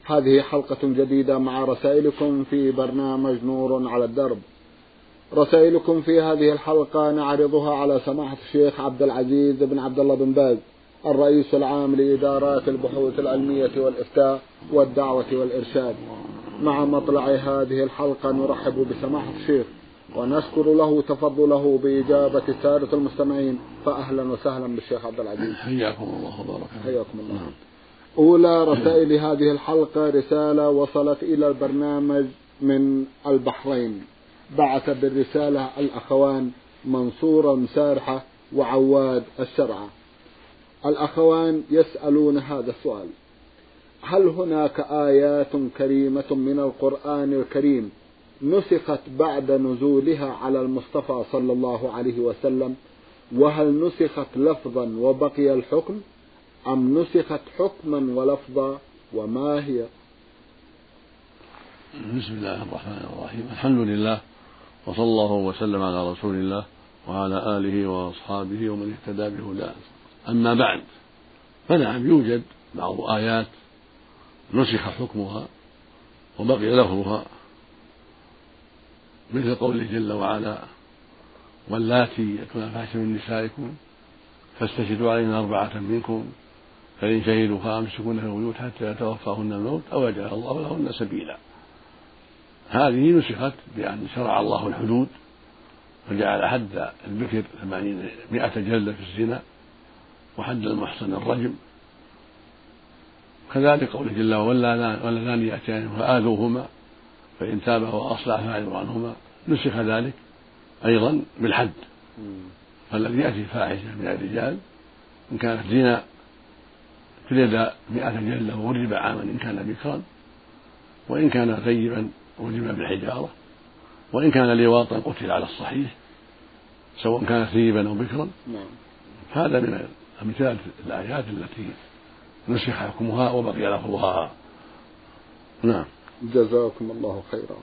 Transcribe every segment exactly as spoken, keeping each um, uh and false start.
هذه حلقة جديدة مع رسائلكم في برنامج نور على الدرب. رسائلكم في هذه الحلقة نعرضها على سماحة الشيخ عبد العزيز بن عبد الله بن باز الرئيس العام لإدارات البحوث العلمية والإفتاء والدعوة والإرشاد. مع مطلع هذه الحلقة نرحب بسماحة الشيخ ونشكر له تفضله بإجابة السادة المستمعين، فأهلا وسهلا بالشيخ عبد العزيز. حياكم الله وبارك حياكم الله. أولى رسائل هذه الحلقة رسالة وصلت إلى البرنامج من البحرين. بعث بالرسالة الأخوان منصور مسارحة وعواد الشرعة. الأخوان يسألون هذا السؤال: هل هناك آيات كريمة من القرآن الكريم نسخت بعد نزولها على المصطفى صلى الله عليه وسلم؟ وهل نسخت لفظا وبقي الحكم أم نسخت حكما ولفظا، وما هي؟ بسم الله الرحمن الرحيم. الحمد لله، وصلى الله وسلم على رسول الله وعلى آله وأصحابه ومن اهتدى بهداه. أما بعد، فنعم يوجد بعض آيات نسخ حكمها وبقي لفظها، مثل قوله جل وعلا: واللاتي يأتون الفاحشة من نسائكم فاستشهدوا عليهن أربعة منكم فإن شهدوا فأمسكوهن في البيوت حتى يتوفاهن الموت أو يجعل الله لهن سبيلا. هذه نسخت بأن شرع الله الحدود فجعل حد البكر ثمانين مئة جلدة في الزنا، وحد المحصن الرجم. كذلك قوله جل وعلا: واللذان يأتيان فآذوهما فإن تابا وأصلحا فأعرضوا عنهما. نسخ ذلك أيضا بالحد، فالذي يأتي فاحشة من الرجال إن كانت زنا جلد مئة جلدة ورجم عاما إن كان بكرا، وإن كان ثيبا رجم بالحجارة، وإن كان لواطا قتل على الصحيح سواء كان ثيبا أو بكرا. هذا من أمثال الآيات التي نسخ حكمها وبقي لفظها. نعم. جزاكم الله خيرا.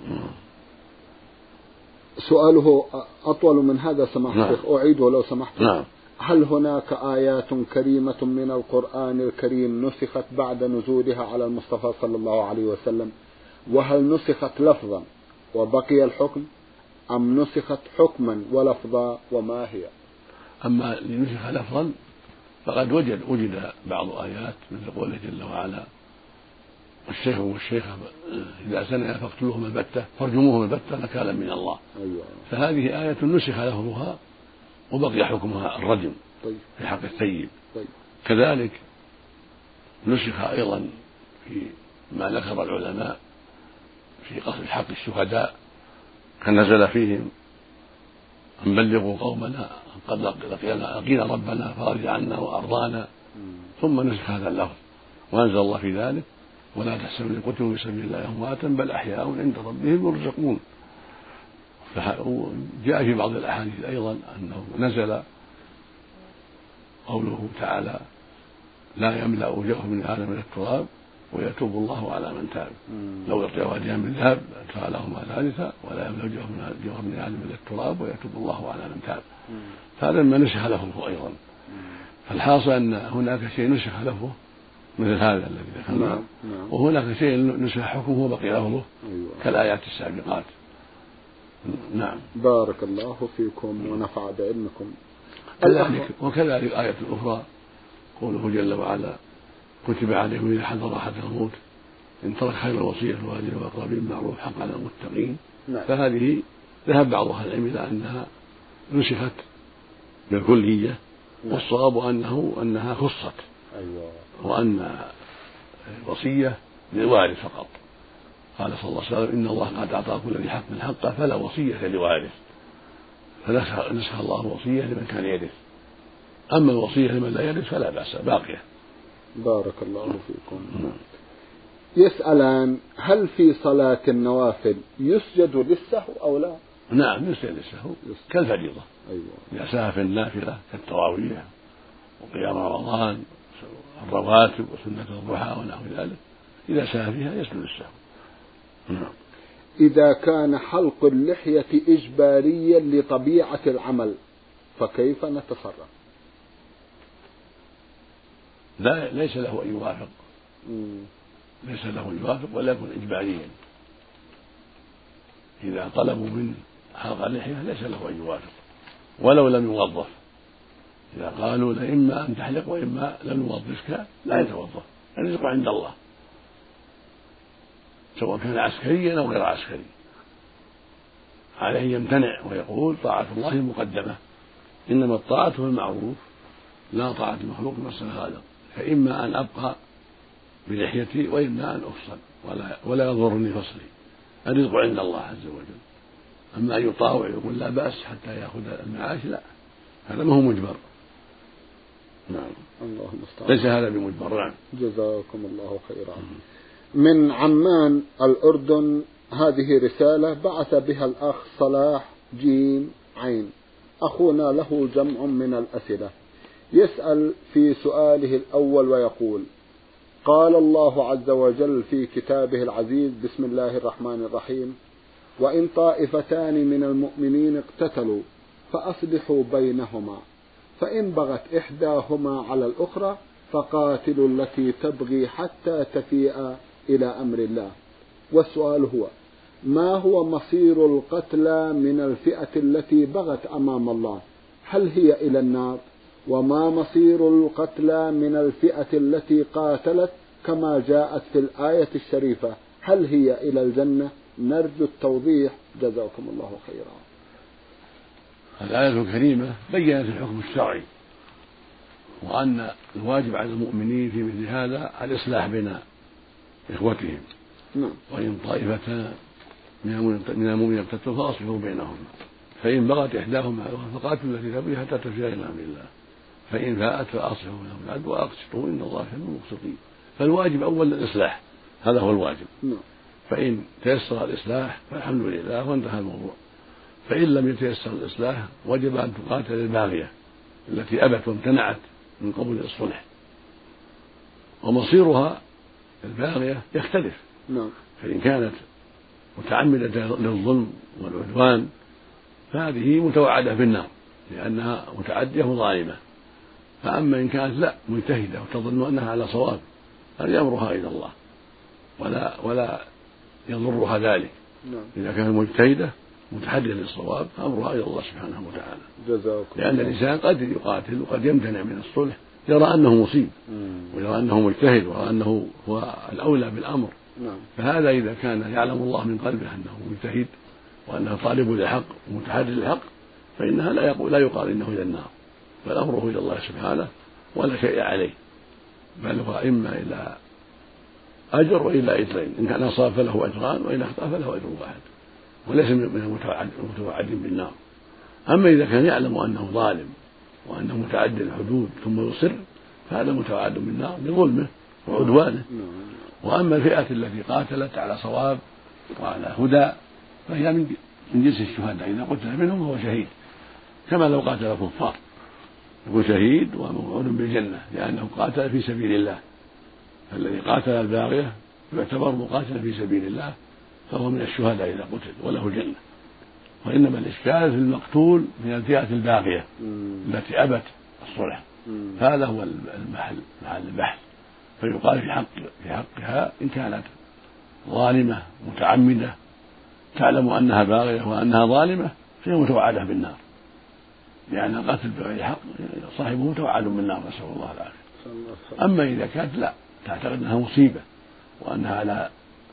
سؤاله أطول من هذا سماحة الشيخ، نعم. أعيده لو سمحت. نعم. هل هناك آيات كريمة من القرآن الكريم نسخت بعد نزولها على المصطفى صلى الله عليه وسلم؟ وهل نسخت لفظا وبقي الحكم أم نسخت حكما ولفظا، وما هي؟ أما لنسخ لفظا فقد وجد وجد بعض آيات مثل قوله جل وعلا: والشيخ والشيخة إذا زنيا فاقتلوهما البتة فارجموهما البتة نكالا من الله. أيوة. فهذه آية نسخ لفظها وبقي حكمها الرجم. طيب. في حق الثيب. طيب. كذلك نسخ أيضا في ما ذكر العلماء في قصد حق الشهداء، كان نزل فيهم: أن بلغوا قومنا قد لقينا ربنا فرج عنا وأرضانا. ثم نسخ هذا اللفظ وأنزل الله في ذلك: ولا تحسبوا الذين قتلوا في سبيل الله أمواتا بل أحياء عند ربهم يرزقون. جاء في بعض الأحاديث أيضا أنه نزل قوله تعالى: لا يملأ جوف من آدم من التراب ويتوب الله على من تاب. لو يعطي واديان من ذهب لهما ثالثا ولا يملأ جوف من آدم من التراب ويتوب الله على من تاب. هذا ما نسخ لفظه أيضا. فالحاصل أن هناك شيء نسخ لفظه مثل هذا الذي ذكرناه، وهناك شيء نسخ حكمه وبقي لفظه كالآيات السابقات. نعم. بارك الله فيكم ونفع بعلمكم. كذلك وكذلك آية أخرى قوله جل وعلا: كتب عليكم إذا حضر أحد الموت إن ترك خير الوصية للوالدين والأقربين بالمعروف حقا على المتقين. نعم. فهذه ذهب بعض أهل العلم إلى أنها نسخت بالكلية. نعم. والصواب أنه أنها خصت. أيوة. وأن الوصية للوارث فقط. قال صلى الله عليه وسلم: إن الله قد أعطى كل ذي حق حقه فلا وصية لوارث. فنسخ الله الوصية لمن كان يرث، أما الوصية لمن لا يرث فلا بأس باقية. بارك الله فيكم. يسألان: هل في صلاة النوافل يسجد للسهو أو لا؟ نعم، يسجد للسهو كالفريضة. أيوة. إذا سهى في النافلة كالتراويح وقيام رمضان الرواتب وسنة الضحى ونحو ذلك، إذا سهى فيها يسجد للسهو. نعم. إذا كان حلق اللحية إجباريا لطبيعة العمل فكيف نتصرف؟ لا، ليس له أن يوافق. ليس له أن يوافق ولا يكون إجباريا. إذا طلبوا منه حلق اللحية ليس له أن يوافق ولو لم يوظف. إذا قالوا إما أن تحلق وإما لم نوظفك لا يتوظف، الرزق عند الله سواء كان عسكريا أو غير عسكري، عليه يمتنع ويقول طاعة الله مقدمة، إنما الطاعة في المعروف لا طاعة المخلوق مسنا هذا، فإما أن أبقى بلحيتي وإما أن أفصل ولا, ولا يضرني فصلي، الرزق عند الله عز وجل. أما أن يطاوع ويقول لا بأس حتى يأخذ المعاش لا، هذا ما هو مجبر. نعم الله المستعان. ليس هذا بمجبر. نعم جزاكم الله خيرا. من عمان الأردن هذه رسالة بعث بها الأخ صلاح جيم عين، أخونا له جمع من الأسئلة، يسأل في سؤاله الأول ويقول: قال الله عز وجل في كتابه العزيز بسم الله الرحمن الرحيم: وإن طائفتان من المؤمنين اقتتلوا فأصلحوا بينهما فإن بغت إحداهما على الأخرى فقاتلوا التي تبغي حتى تفيء إلى أمر الله. والسؤال هو: ما هو مصير القتلى من الفئة التي بغت أمام الله؟ هل هي إلى النار؟ وما مصير القتلى من الفئة التي قاتلت كما جاءت في الآية الشريفة؟ هل هي إلى الجنة؟ نرجو التوضيح جزاكم الله خيرا. الآية الكريمة بيّنت الحكم الشرعي، وأن الواجب على المؤمنين في مثل هذا الإصلاح بين إخوتهم. نعم. وإن طائفتان من المؤمنين اقتتلوا فأصلحوا بينهما فإن بغت إحداهما فقاتلوا التي تبغي حتى تفيء إلى أمر الله فإن فاءت فأصلحوا بينهم بالعدل وأقسطوا إن الله يحب المقسطين. فالواجب أولا الإصلاح، هذا هو الواجب. نعم. فإن تيسر الإصلاح فالحمد لله وانتهى الموضوع، فإن لم يتيسر الإصلاح وجب أن تقاتل الباغية التي أبت وامتنعت من قبول الصلح، ومصيرها الباغية يختلف. نعم. فإن كانت متعمدة للظلم والعدوان فهذه متوعدة بالنار لأنها متعدية وظالمة. فأما إن كانت لا مجتهدة وتظن أنها على صواب هذه أمرها إلى الله ولا ولا يضرها ذلك. نعم. إذا كانت مجتهدة متحدية للصواب فأمرها إلى الله سبحانه وتعالى. جزاكم. لأن الإنسان قد يقاتل وقد يمتنع من الصلح، يرى أنه مصيب ويرى أنه مجتهد ويرى أنه هو الأولى بالأمر. نعم. فهذا إذا كان يعلم الله من قلبه أنه مجتهد وأنه طالب للحق ومتحدي للحق فإنها لا يقول لا يقال إنه إلى النار، بل أمره إلى الله سبحانه ولا شيء عليه، بل هو إما إلى أجر وإلى أجرين، إن كان أصاب فله أجران وإن أخطأ فله أجر واحد وليس من المتوعدين بالنار. أما إذا كان يعلم أنه ظالم وأنه متعدي الحدود ثم يصر فهذا متوعد بالنار بظلمه وعدوانه. وأما الفئة التي قاتلت على صواب وعلى هدى فهي من جنس الشهداء، إذا قتل منهم فهو شهيد كما لو قاتل الكفار، يكون شهيد وموعود بالجنة لأنه قاتل في سبيل الله. فالذي قاتل الباغية يعتبر مقاتلا في سبيل الله فهو من الشهداء إذا قتل وله الجنة. وإنما الإشكال في المقتول من الفئة الباغية التي أبت الصلح، هذا هو المحل محل البحث. فيقال في حق في حقها إن كانت ظالمة متعمدة تعلم أنها باغية وأنها ظالمة فهي متوعدة بالنار، لأن القتل بغير حق صاحبه متوعد بالنار نسأل الله العافية. أما إذا كانت لا تعتقد أنها مصيبة وأنها على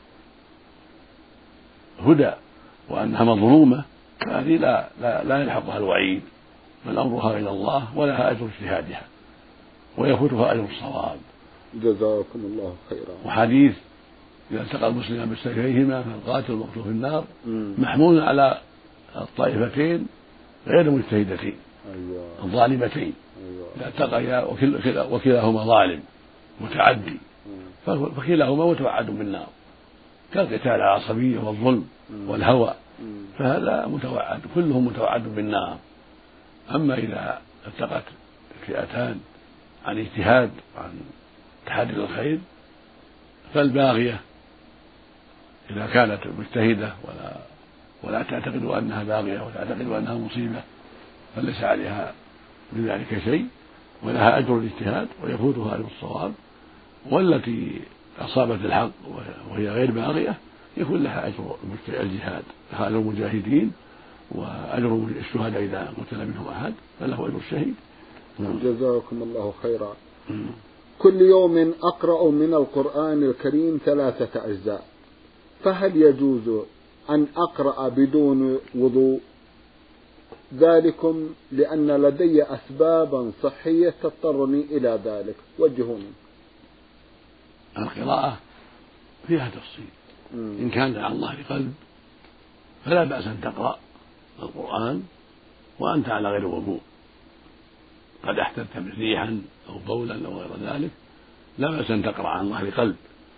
هدى وأنها مظلومة فهذه لا لا, لا يلحقها الوعيد بل أمرها إلى الله ولها أجر اجتهادها ويفوتها أجر الصواب. جزاكم الله خيرا. وحديث إذا التقى المسلمان بسيفيهما فالقاتل المقتول في النار محمول على الطائفتين غير المجتهدتين. أيوة. الظالمتين. أيوة. إذا التقيا وكلاهما ظالم متعدي فكلاهما متوعد بالنار كالقتال على العصبية والظلم والهوى، فهذا متوعد كلهم متوعد بالنار. أما إذا التقت فئتان عن اجتهاد وعن تحدي الخير فالباغية إذا كانت مجتهدة ولا ولا تعتقد أنها باغية وتعتقد أنها مصيبة فليس عليها من ذلك شيء ولها أجر الاجتهاد ويفوتها أجر الصواب. والتي أصابت الحق وهي غير باغية يكون لها أجر الجهاد، لها أجر المجاهدين وأجر الشهداء إذا قتل منهم أحد فله أجر الشهيد. جزاكم الله خيرا. كل يوم أقرأ من القرآن الكريم ثلاثة أجزاء، فهل يجوز أن أقرأ بدون وضوء؟ ذلكم لأن لدي أسبابا صحية تضطرني إلى ذلك، وجهوني. القراءة فيها تفصيل، إن كان على الله قلب فلا بأس أن تقرأ القرآن وأنت على غير وضوء، قد احتجت ريحا أو بولا أو غير ذلك لا بأس أن تقرأ عن ظهر قلب.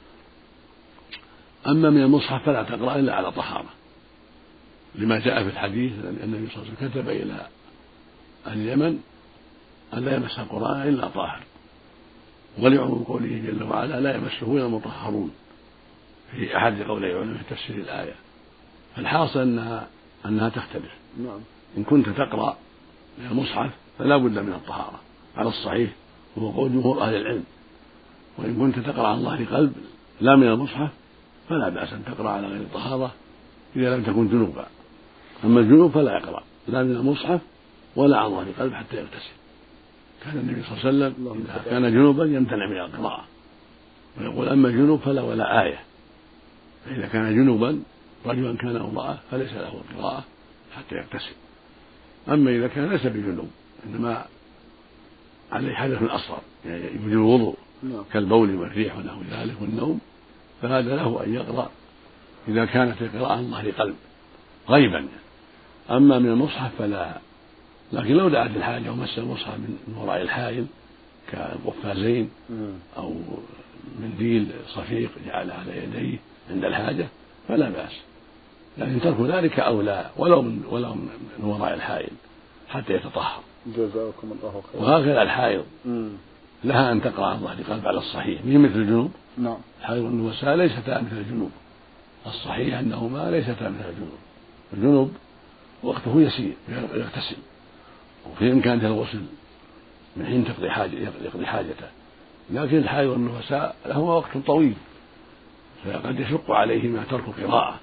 أما من المصحف فلا تقرأ إلا على طهارة، لما جاء في الحديث أن النبي صلى الله عليه وسلم كتب إلى أهل اليمن أن لا يمس القرآن إلا طاهر، ولعموم قوله جل وعلا لا يمسه إلا المطهرون في أحد قولي العلماء في تفسير الآية. فالحاصل أنها أنها تختلف. نعم. إن كنت تقرأ من المصحف فلا بد من الطهارة على الصحيح وهو قول جمهور أهل العلم، وإن كنت تقرأ عن ظهر قلب لا من المصحف فلا بأس أن تقرأ على غير الطهارة إذا لم تكن جنوبا. أما الجنوب فلا يقرأ لا من المصحف ولا عن ظهر قلب حتى يغتسل. كان النبي صلى الله عليه وسلم إذا كان جنوبا يمتنع من القراءة، ويقول أما الجنوب فلا ولا آية، فإذا كان جنوبا رجلا كان أو امرأة فليس له القراءة حتى يغتسل. أما إذا كان ليس بجنوب إنما عليه حدث أصغر يعني يوجب الوضوء كالبول والريح ونحو ذلك والنوم، فهذا له أن يقرأ إذا كانت القراءة عن ظهر قلب غيبا. أما من المصحف فلا، لكن لو دعت الحاجة ومس المصحف من وراء الحائل كالقفازين أو منديل صفيق جعل على يديه عند الحاجة فلا بأس، لكن ترك ذلك أولى ولو من ولو من وراء الحائل حتى يتطهر. جزاكم الله خيرا. وهكذا الحائض لها أن تقرأ عن ظهر قلب على الصحيح، مش مثل الجنوب. نعم. الحائض والنفساء ليستا مثل الجنوب، الصحيح أنهما ليستا مثل الجنوب. الجنوب وقته يسير يغتسل وفي إمكانه الغسل من حين تقضي حاجة يقضي حاجته، لكن الحائض والنفساء له وقت طويل فقد يشق عليهما ترك القراءة،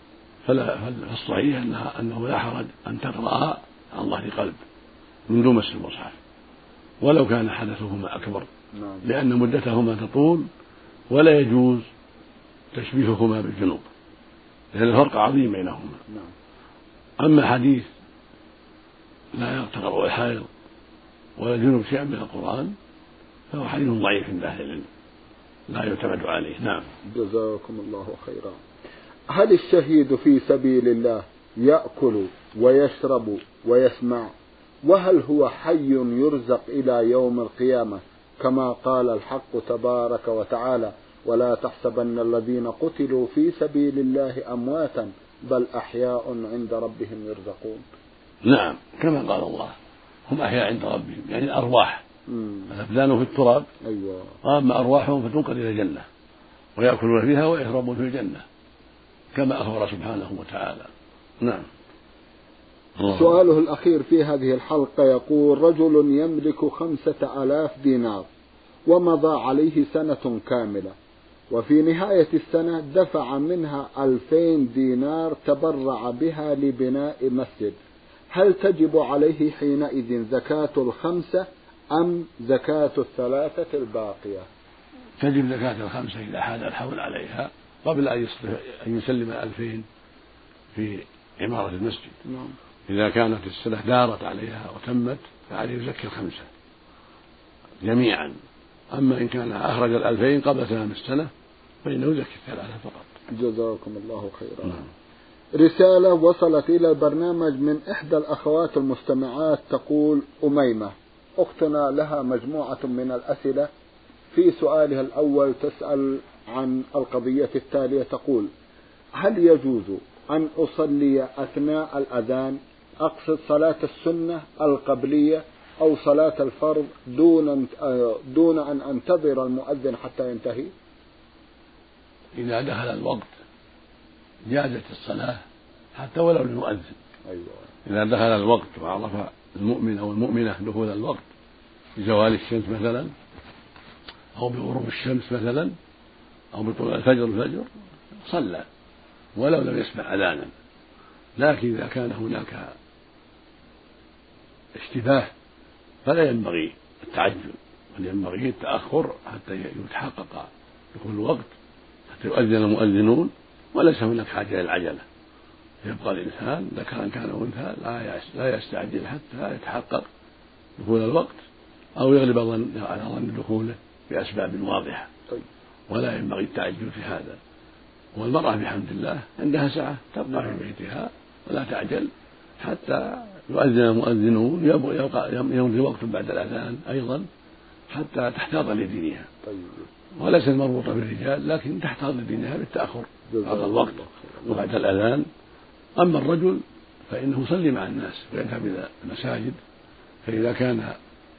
فالصحيح أنها أنه لا حرج أن تقرأها عن ظهر قلب من دون مس المصحف ولو كان حدثهما أكبر، لأن مدتهما تطول ولا يجوز تشبيههما بالجنوب لأن الفرق عظيم بينهما. أما حديث لا تقرأ الحائض ولا الجنوب شيئا من القرآن فهو حديث ضعيف عند أهل العلم لا يعتمد عليه. نعم. جزاكم الله خيرا. هل الشهيد في سبيل الله يأكل ويشرب ويسمع، وهل هو حي يرزق إلى يوم القيامة كما قال الحق تبارك وتعالى ولا تحسبن الذين قتلوا في سبيل الله أمواتا بل أحياء عند ربهم يرزقون؟ نعم كما قال الله هم أحياء عند ربهم، يعني الأرواح الأبدان في التراب. أيوة. أما أرواحهم فتنقل إلى الجنة ويأكلون فيها ويشربون في الجنة كما أخبر سبحانه وتعالى. نعم. سؤاله الأخير في هذه الحلقة يقول رجل يملك خمسة آلاف دينار ومضى عليه سنة كاملة، وفي نهاية السنة دفع منها ألفين دينار تبرع بها لبناء مسجد، هل تجب عليه حينئذ زكاة الخمسة أم زكاة الثلاثة الباقية؟ تجب زكاة الخمسة إذا حال الحول عليها قبل أن يسلم الألفين في عمارة المسجد. نعم. إذا كانت السنة دارت عليها وتمت فعليه يزكي الخمسة جميعا، أما إن كان أخرج الألفين قبل تمام السنة فإنه يزكي الثلاثة فقط. جزاكم الله خيرا. نعم. رسالة وصلت إلى البرنامج من إحدى الأخوات المستمعات تقول أميمة أختنا لها مجموعة من الأسئلة. في سؤالها الأول تسأل عن القضية التالية، تقول هل يجوز أن أصلي أثناء الأذان، أقصد صلاة السنة القبلية أو صلاة الفرض دون دون أن أنتظر المؤذن حتى ينتهي؟ إذا دخل الوقت جازت الصلاة حتى ولو للمؤذن. أيوة. إذا دخل الوقت وعرف المؤمن أو المؤمنة دخول الوقت بزوال الشمس مثلا أو بغروب الشمس مثلا أو بطلوع الفجر الفجر صلى ولو لم يسمع أذانا. لكن إذا كان هناك اشتباه فلا ينبغي التعجل، بل ينبغي التأخر حتى يتحقق دخول الوقت، حتى يؤذن المؤذنون وليس هناك حاجة إلى العجلة. يبقى الإنسان ذكرا كان أو أنثى لا يستعجل حتى يتحقق دخول الوقت أو يغلب على ظن دخوله بأسباب واضحة، ولا ينبغي التعجل في هذا. والمرأة بحمد الله عندها سعة تبقى في بيتها ولا تعجل حتى يؤذن المؤذنون، يمضي وقت بعد الأذان أيضا حتى تحتاط لدينها، وليس مربوطة بالرجال لكن تحتاط لدينها بالتأخر بعد الوقت وبعد الأذان. أما الرجل فإنه يصلي مع الناس ويذهب إلى المساجد، فإذا كان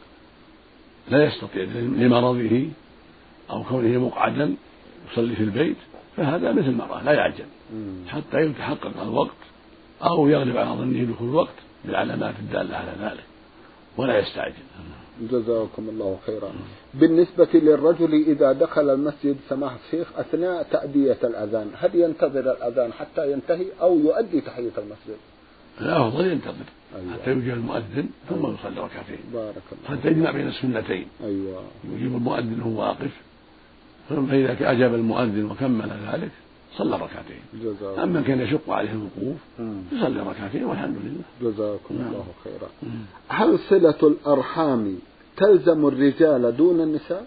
لا يستطيع لمرضه أو كونه مقعدا يصلي في البيت فهذا مثل المرأة لا يعجل حتى يتحقق الوقت أو يغلب على ظنه دخول الوقت بالعلامات الدالة على ذلك ولا يستعجل. جزاكم الله خيرا. بالنسبة للرجل إذا دخل المسجد سماحة الشيخ أثناء تأدية الأذان، هل ينتظر الأذان حتى ينتهي أو يؤدي تحية المسجد؟ لا، أفضل ينتظر. أيوة. حتى يجيب المؤذن ثم أيوة. يصلي ركعتين. بارك الله. حتى يجمع بين السنتين. أيوة. يجيب المؤذن وهو واقف، ثم إذا أجاب المؤذن وكمل ذلك صلى ركعتين. جزاكم. أما كان يشق عليه الوقوف يصلي ركعتين والحمد لله. جزاكم نعم. الله خيرا. مم. هل صلة الأرحام تلزم الرجال دون النساء؟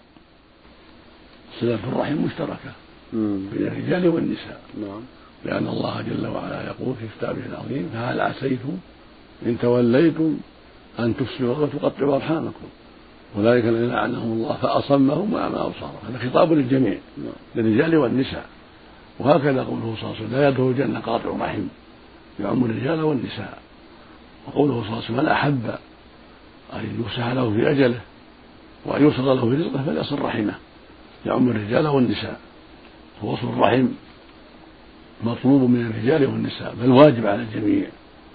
صلة الرحم مشتركة بين الرجال والنساء. نعم. لأن الله جل وعلا يقول في كتابه العظيم: فهل عسيتم إن توليتم أن تفسدوا وتقطعوا أرحامكم أولئك الذين لعنهم الله فأصمهم وأعمى أبصارهم. هذا خطاب للجميع للرجال والنساء. وهكذا قوله صلى الله عليه وسلم: لا يدخل الجنة قاطع رحم، يعم الرجال والنساء. وقوله صلى الله عليه وسلم: من أحب أن يفسح له في أجله وأن يوصل له في رزقه فليصل رحمه، يعم الرجال والنساء. فوصل الرحم مطلوب من الرجال والنساء بل واجب على الجميع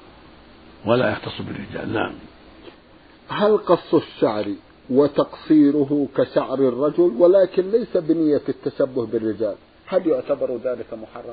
ولا يختص بالرجال. نعم. هل قص الشعر وتقصيره كشعر الرجل ولكن ليس بنية التشبه بالرجال، هل يعتبر ذلك محرم؟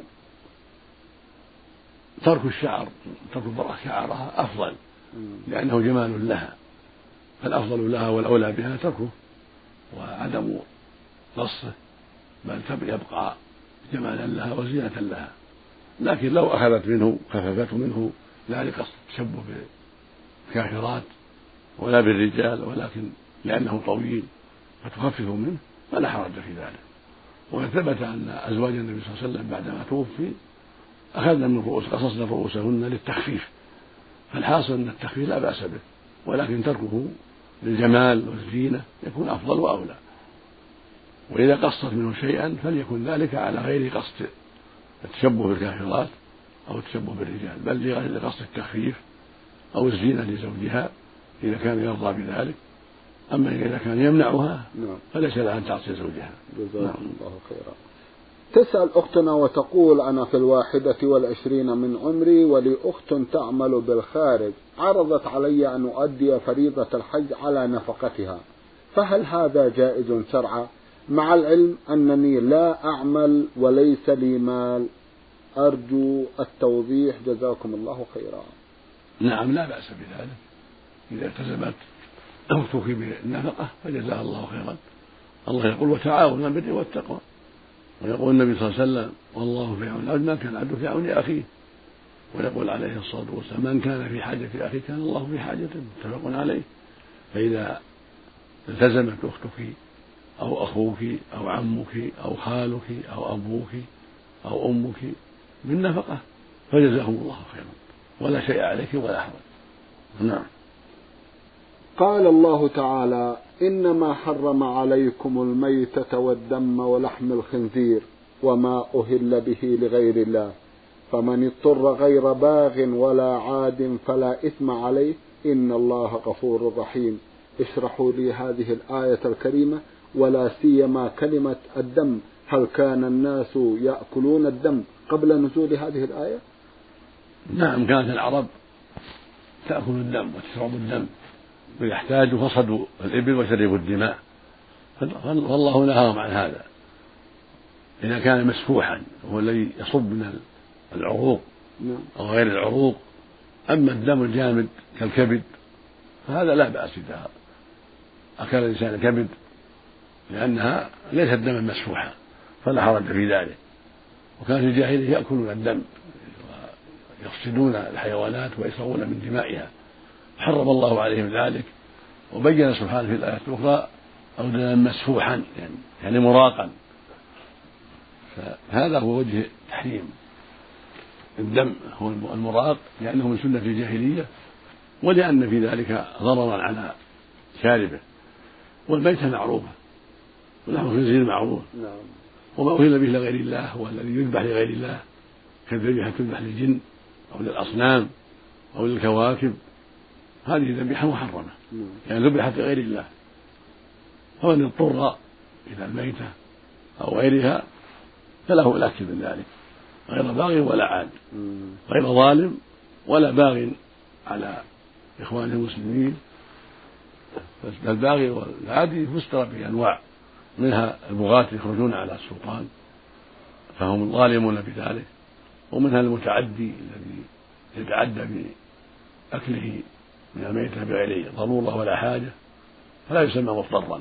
ترك الشعر، ترك المرأة شعرها أفضل لأنه جمال لها، فالأفضل لها والأولى بها تركه وعدم قصه، بل يبقى جمالا لها وزينة لها. لكن لو أخذت منه خففته منه لا لقصد التشبه بالكافرات ولا بالرجال ولكن لأنه طويل فتخفف منه فلا حرج في ذلك. وقد ثبت أن أزواج النبي صلى الله عليه وسلم بعدما توفي أخذنا من رؤوس قصصنا رؤوسهن للتخفيف، فالحاصل أن التخفيف لا بأس به، ولكن تركه للجمال والزينة يكون أفضل وأولى. وإذا قصت منه شيئا فليكن ذلك على غير قصد التشبه بالكافرات أو التشبه بالرجال، بل لقصد التخفيف أو الزينة لزوجها إذا كان يرضى بذلك. أما إذا كان يمنعها فليس لها أن تعصي زوجها. جزاكم الله خيرا. تسأل أختنا وتقول: أنا في الواحدة والعشرين من عمري ولي أخت تعمل بالخارج، عرضت علي أن أؤدي فريضة الحج على نفقتها، فهل هذا جائز شرعا مع العلم أنني لا أعمل وليس لي مال؟ أرجو التوضيح جزاكم الله خيرا. نعم، لا بأس بذلك إذا التزمت أختك بالنفقة فجزاها الله خيرا. الله يقول: وتعاونوا على البر والتقوى. ويقول النبي صلى الله عليه وسلم: والله في عون العبد ما كان العبد في عون أخيه. ويقول عليه الصلاة والسلام: من كان في حاجة أخيه كان الله في حاجته، متفق عليه. فإذا التزمت أختك أو أخوك أو عمك أو خالك أو أبوك أو أمك بالنفقة فجزاهم الله خيرا ولا شيء عليك ولا حرج. نعم. قال الله تعالى: إنما حرم عليكم الميتة والدم ولحم الخنزير وما أهل به لغير الله، فمن اضطر غير باغ ولا عاد فلا إثم عليه إن الله غفور رحيم. اشرحوا لي هذه الآية الكريمة ولا سيما كلمة الدم، هل كان الناس يأكلون الدم قبل نزول هذه الآية؟ نعم، كانت العرب تأكل الدم وتشرب الدم، ويحتاجوا فصدوا الإبل وشربوا الدماء، فالله نهاهم عن هذا. إذا كان مسفوحا هو الذي يصب من العروق أو غير العروق. أما الدم الجامد كالكبد فهذا لا بأس إذا أكل الإنسان كبد، لأنها ليست دما مسفوحا فلا حرج في ذلك. وكان في الجاهلية يأكلون الدم ويفسدون الحيوانات ويسرقون من دمائها، حرم الله عليهم ذلك، وبين سبحانه في الآيات الأخرى أو دما مسفوحا يعني, يعني مراقا. فهذا هو وجه تحريم الدم، هو المراق، لأنه من سنة الجاهلية، ولأن في ذلك ضررا على شاربه. والميتة معروفة ولحم الخنزير معروف، وما أهل به لغير الله هو الذي يذبح لغير الله، كالذبيحة تذبح للجن أو للأصنام أو للكواكب، هذه ذبيحة محرمة يعني ذبحت لغير الله. فمن اضطر إلى الميتة أو غيرها فله الأكل من ذلك، غير باغ ولا عاد، غير ظالم ولا باغ على إخوانه المسلمين. فالباغي والعادي فسر بأنواع، منها البغاة يخرجون على السلطان فهم ظالمون بذلك، ومنها المتعدي الذي يتعدى بأكله من الميتة بغير ضرورة ولا حاجة فلا يسمى مضطرا.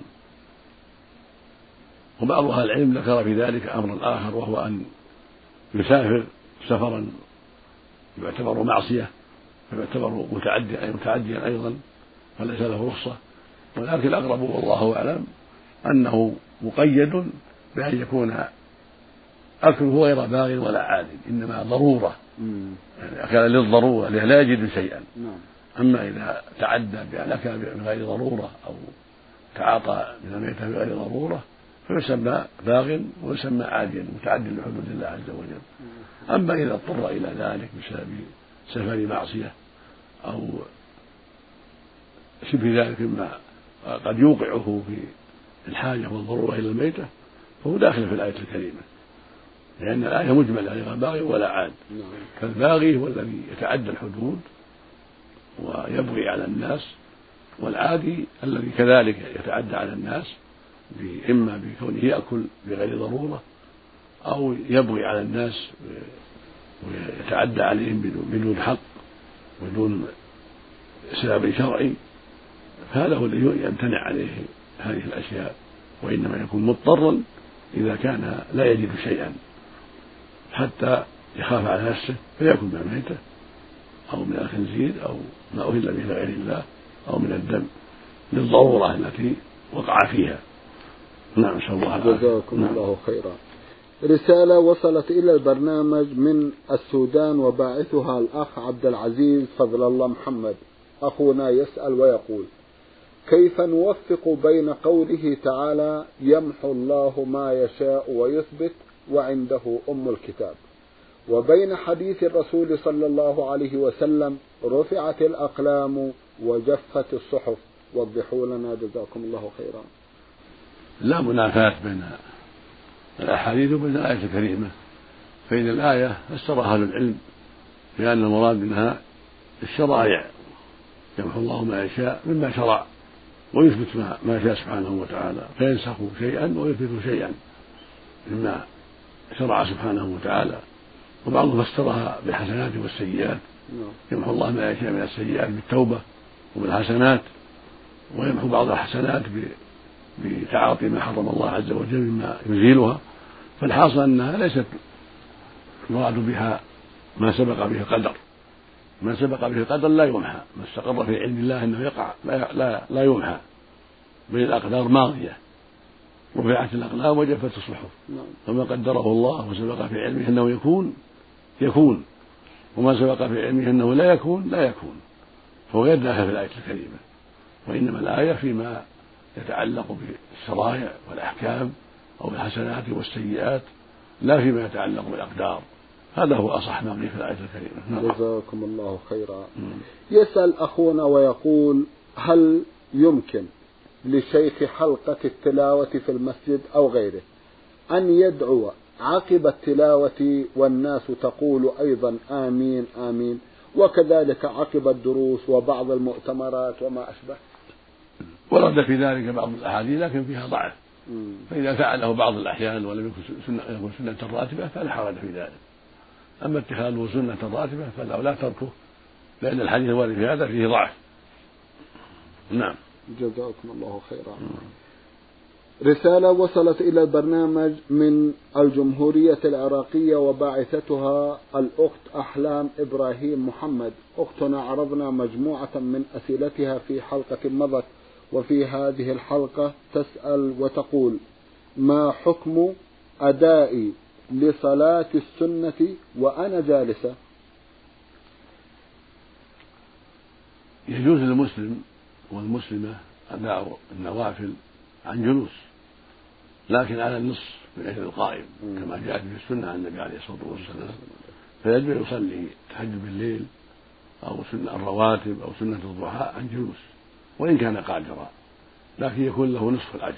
وبعض أهل العلم ذكر في ذلك أمرا آخر، وهو أن يسافر سفرا يعتبر معصية فيعتبر متعديا متعديا أيضا فليس له رخصة. ولكن الأقرب والله أعلم أنه مقيد بأن يكون أكله غير باغ ولا عاد، إنما ضرورة يعني أكل للضرورة لا يجد شيئا. أما إذا تعدى بأن أكل بغير ضرورة أو تعاطى من الميتة بغير ضرورة فيسمى باغ ويسمى عاديا متعدي لحدود الله عز وجل. أما إذا اضطر إلى ذلك بسبب سفر معصية أو شبه ذلك مما قد يوقعه في الحاجة والضرورة إلى الميتة فهو داخل في الآية الكريمة، لأن الآية مجملة غير باغي ولا عاد. فالباغي هو الذي يتعدى الحدود ويبغي على الناس، والعادي الذي كذلك يتعدى على الناس إما بكونه يأكل بغير ضرورة أو يبغي على الناس ويتعدى عليهم بدون حق بدون سبب شرعي، فهذا هو الذي يمتنع عليه هذه الأشياء، وإنما يكون مضطرا إذا كان لا يجد شيئا حتى يخاف على نفسه فيأكل من الميتة أو من الخنزير أو ما أهل به لغير الله أو من الدم للضرورة التي وقع فيها. نعم، شاء الله. جزاكم نعم. الله خيرا. رسالة وصلت إلى البرنامج من السودان وباعثها الأخ عبد العزيز فضل الله محمد. أخونا يسأل ويقول: كيف نوفق بين قوله تعالى يمحو الله ما يشاء ويثبت وعنده أم الكتاب، وبين حديث الرسول صلى الله عليه وسلم رفعت الأقلام وجفت الصحف؟ وضحوا لنا جزاكم الله خيرا. لا منافاة بين الأحاديث وبين الآية الكريمة، فإن الآية فسرها أهل العلم بأن المراد منها الشرائع، يمحو الله ما يشاء مما شرع ويثبت ما يشاء سبحانه وتعالى، فينسخ شيئا ويثبت شيئا مما شرع سبحانه وتعالى. وبعضهم فسرها بالحسنات والسيئات، يمحو الله ما يشاء من السيئات بالتوبة وبالحسنات، ويمحو بعض الحسنات بتعاطي ما حرم الله عز وجل مما يزيلها. فالحاصل أنها ليست يراد بها ما سبق به القدر، ما سبق به القدر لا يمحى، ما استقر في علم الله أنه يقع لا, لا, لا يمحى، بل الأقدار ماضية، رفعت الأقلام وجفت الصحف، فما قدره الله وسبق في علمه أنه يكون يكون، وما سبق في علمه أنه لا يكون لا يكون، فهو غير داخل في الآية الكريمة. وإنما الآية فيما يتعلق بالشرائع والأحكام أو بالحسنات والسيئات، لا فيما يتعلق بالأقدار. هذا هو أصح ما في الآية الكريمة. جزاكم الله خيرا. يسأل أخونا ويقول: هل يمكن لشيخ حلقة التلاوة في المسجد أو غيره أن يدعو عقب التلاوة والناس تقول أيضا آمين آمين، وكذلك عقب الدروس وبعض المؤتمرات وما أشبه؟ ورد في ذلك بعض الأحاديث لكن فيها ضعف، فإذا فعله بعض الأحيان ولم يكن سنة, يكون سنة راتبة فلا حرج في ذلك. أما اتخاذه سنة راتبة فلا لا تركه، لأن الحديث الوارد في هذا فيه ضعف. نعم. جزاكم الله خيرا. رسالة وصلت إلى البرنامج من الجمهورية العراقية وباعثتها الأخت أحلام إبراهيم محمد. أختنا عرضنا مجموعة من أسئلتها في حلقة مضت، وفي هذه الحلقة تسأل وتقول: ما حكم أداء لصلاة السنة وأنا جالسة؟ يجوز للمسلم والمسلمة أداء النوافل عن جلوس، لكن على النصف من أجل القائم كما جاءت في السنة عن النبي عليه الصلاة والسلام، فيجب يصلي تهجد بالليل أو سنة الرواتب أو سنة الضحى عن جلوس وإن كان قادرا، لكن يكون له نصف الأجر.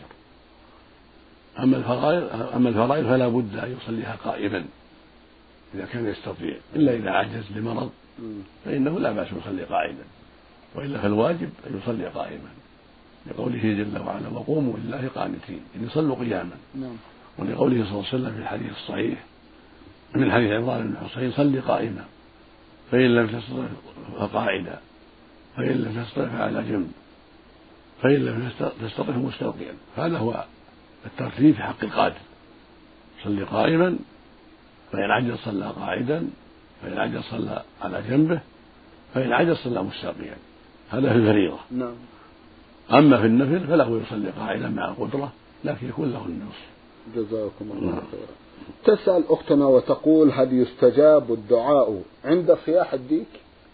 أما الفرائض أما الفرائض فلا بد أن يصليها قائما إذا كان يستطيع، إلا إذا عجز لمرض فإنه لا بأس يصلي قائما، وإلا فالواجب أن يصلي قائما لقوله جل وعلا: وقوموا لله قانتين، إن صلوا قياما. ولقوله صلى الله عليه وسلم في الحديث الصحيح من حديث عمران بن حسين: صلي قائما فإن لم تستطع فقاعدا فإن لم تستطع فعلى جنب فإن لم تستطع مستلقيا. هذا هو الترتيب في حق القادر: صلي قائما، فإن عجز صلى قاعدا، فإن عجز صلى على جنبه، فإن عجز صلى مستلقيا. هذا في الفريضة. نعم. أما في النفل فله يصلي قاعدا مع القدرة، لكن يكون له النصف. جزاكم الله خيرا. تسأل أختنا وتقول: هل يستجاب الدعاء عند صياح الديك؟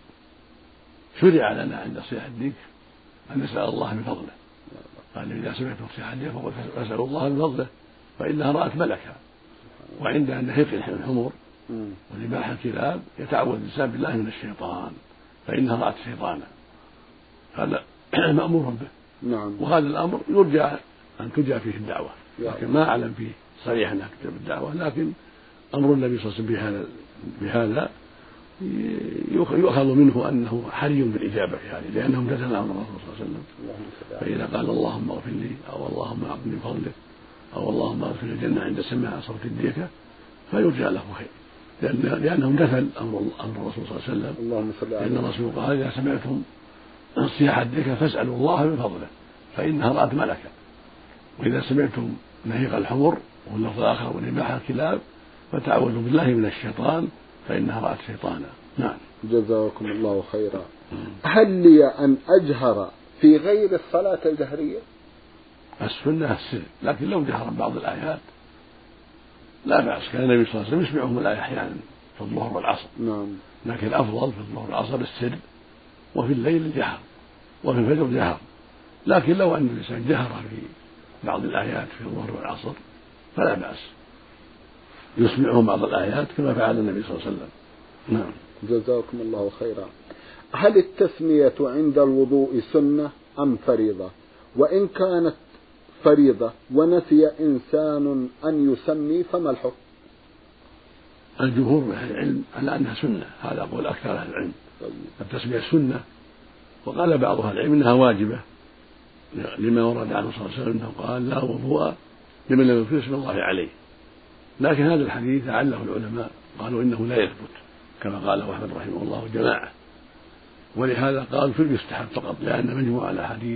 شرع لنا عند صياح الديك أن نسأل الله بفضله، قال: إذا سمعتم صياح الديك فقل فاسألوا الله بفضله فإنها رأت ملكا. وعند نهيق الحمر ونباح الكلاب يتعوذ الإنسان بالله من الشيطان فإنها رأت شيطانا. هذا مأمور به. نعم. وهذا الأمر يرجى أن ترجى فيه الدعوة، لكن ما أعلم فيه صريحا أنها تجب الدعوة، لكن أمر النبي صلى الله عليه وسلم بهذا بهذا يؤخذ منه أنه حري بالإجابة في هذه، لأنه امتثل أمر الرسول صلى الله عليه وسلم. فإذا قال: اللهم اغفر لي، أو اللهم أعطني بفضلك، أو اللهم اغفر الجنة عند سماع صوت الديكة، فيرجى له خير، لأن لأنه امتثل أمر أمر الرسول صلى الله عليه وسلم. اللهم صل على. لأن الرسول قال: إذا سمعتم صياح الديكة فاسألوا الله بفضله فإنها رأت ملكا. وإذا سمعتم نهيق الحمر واللفظ الآخر ونباح الكلاب فتعوذوا بالله من الشيطان فإنها رأت شيطانا. نعم. جزاكم الله خيرا. هل لي أن أجهر في غير الصلاة الجهرية؟ السنة السر، لكن لو جهر بعض الآيات لا بأس. كان النبي صلى الله عليه وسلم يسمعهم الآية أحيانا في الظهر والعصر. نعم. لكن الأفضل في الظهر والعصر السر، وفي الليل الجهر، وفي الفجر جهر. لكن لو أن الإنسان جهر في بعض الآيات في الظهر والعصر فلا بأس، يسمعهم بعض الآيات كما فعل النبي صلى الله عليه وسلم. نعم. جزاكم الله خيرا. هل التسمية عند الوضوء سنة أم فريضة؟ وإن كانت فريضة ونسي إنسان أن يسمي فما الحكم؟ الجمهور من أهل العلم على أنها سنة، هذا قول أكثر أهل العلم. التسمية سنة، وقال بعض أهل العلم أنها واجبة لما ورد عنه صلى الله عليه وسلم قال: لا وضوء لمن لم يذكر اسم الله عليه. لكن هذا الحديث علّه العلماء، قالوا إنه لا يثبت كما قاله أحمد رحمه الله جماعة، ولهذا قالوا في يستحب فقط، لأن مجموع الأحاديث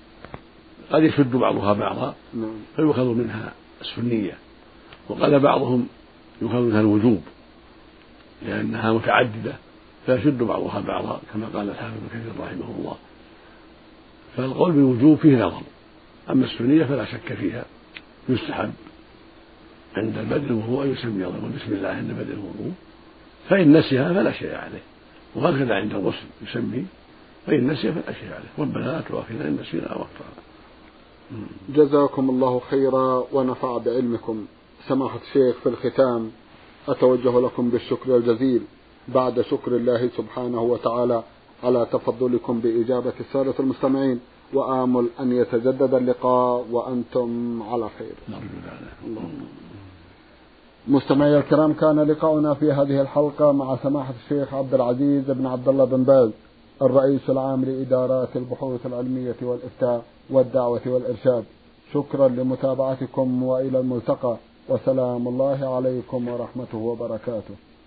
قد يشد بعضها بعضا فيؤخذ منها السنية، وقال بعضهم يؤخذ منها الوجوب لأنها متعددة فيشد بعضها بعضا كما قال الحافظ ابن كثير رحمه الله. فالقول بالوجوب فيه نظر، أما السنية فلا شك فيها، يستحب عند بدء الوضوء أن يسمي الله بسم الله عند بدء الوضوء، فإن نسيها فلا شيء عليه، وهكذا عند الغسل يسمي، فإن نسي فلا شيء عليه، ربنا لا تؤاخذنا إن نسينا أو أخطأنا. جزاكم الله خيرا ونفع بعلمكم. سماحة الشيخ، في الختام أتوجه لكم بالشكر الجزيل بعد شكر الله سبحانه وتعالى على تفضلكم بإجابة السادة المستمعين، وآمل أن يتجدد اللقاء وأنتم على خير. مستمعي الكرام، كان لقاؤنا في هذه الحلقة مع سماحة الشيخ عبد العزيز بن عبد الله بن باز، الرئيس العام لإدارات البحوث العلمية والإفتاء والدعوة والإرشاد. شكرا لمتابعتكم وإلى الملتقى، وسلام الله عليكم ورحمته وبركاته.